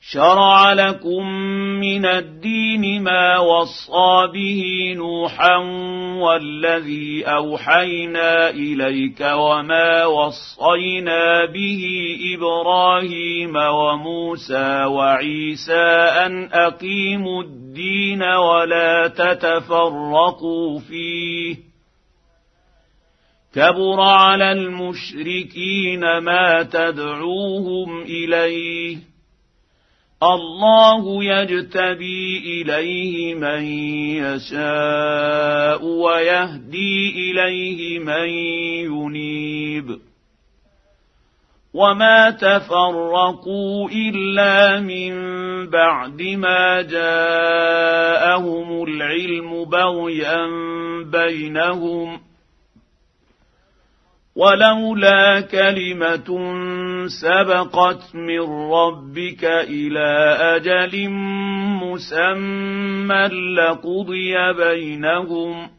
شرع لكم من الدين ما وصى به نوحا والذي أوحينا إليك وما وصينا به إبراهيم وموسى وعيسى أن أقيموا الدين ولا تتفرقوا فيه كبر على المشركين ما تدعوهم إليه الله يجتبي إليه من يشاء ويهدي إليه من ينيب وما تفرقوا إلا من بعد ما جاءهم العلم بغيا بينهم ولولا كلمة سبقت من ربك إلى أجل مسمى لقضي بينهم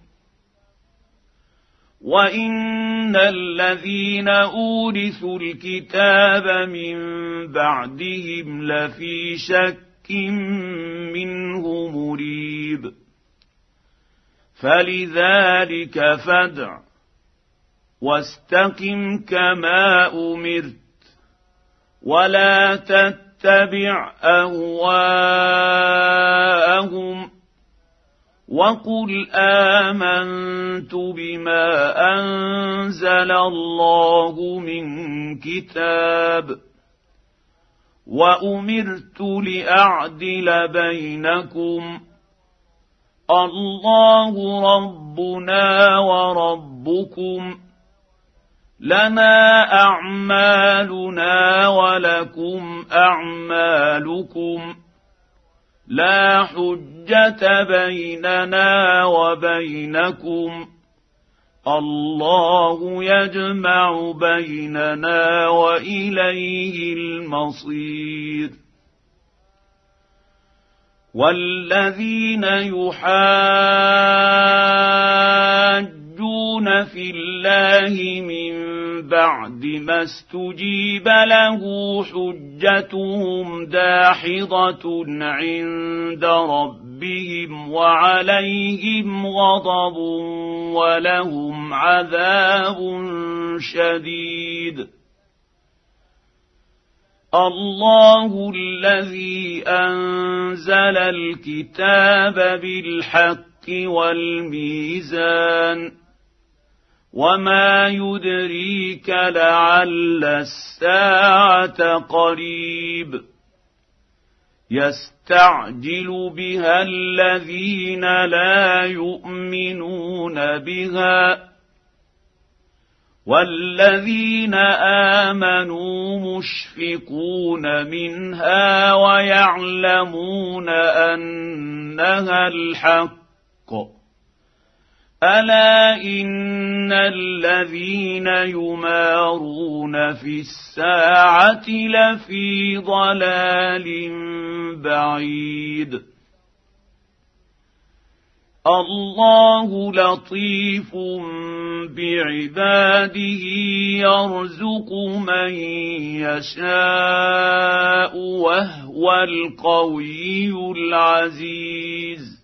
وإن الذين أورثوا الكتاب من بعدهم لفي شك منه مريب فلذلك فادع واستقم كما أمرت ولا تتبع أهواءهم وقل آمنت بما أنزل الله من كتاب وأمرت لأعدل بينكم الله ربنا وربكم لنا أعمالنا ولكم أعمالكم لا حجة بيننا وبينكم الله يجمع بيننا وإليه المصير والذين يحاجون في الله من بعد ما استجيب له حجتهم داحضة عند ربهم وعليهم غضب ولهم عذاب شديد الله الذي أنزل الكتاب بالحق والميزان وما يدريك لعل الساعة قريب يستعجل بها الذين لا يؤمنون بها والذين آمنوا مشفقون منها ويعلمون أنها الحق ألا إن الذين يمارون في الساعة لفي ضلال بعيد الله لطيف بعباده يرزق من يشاء وهو القوي العزيز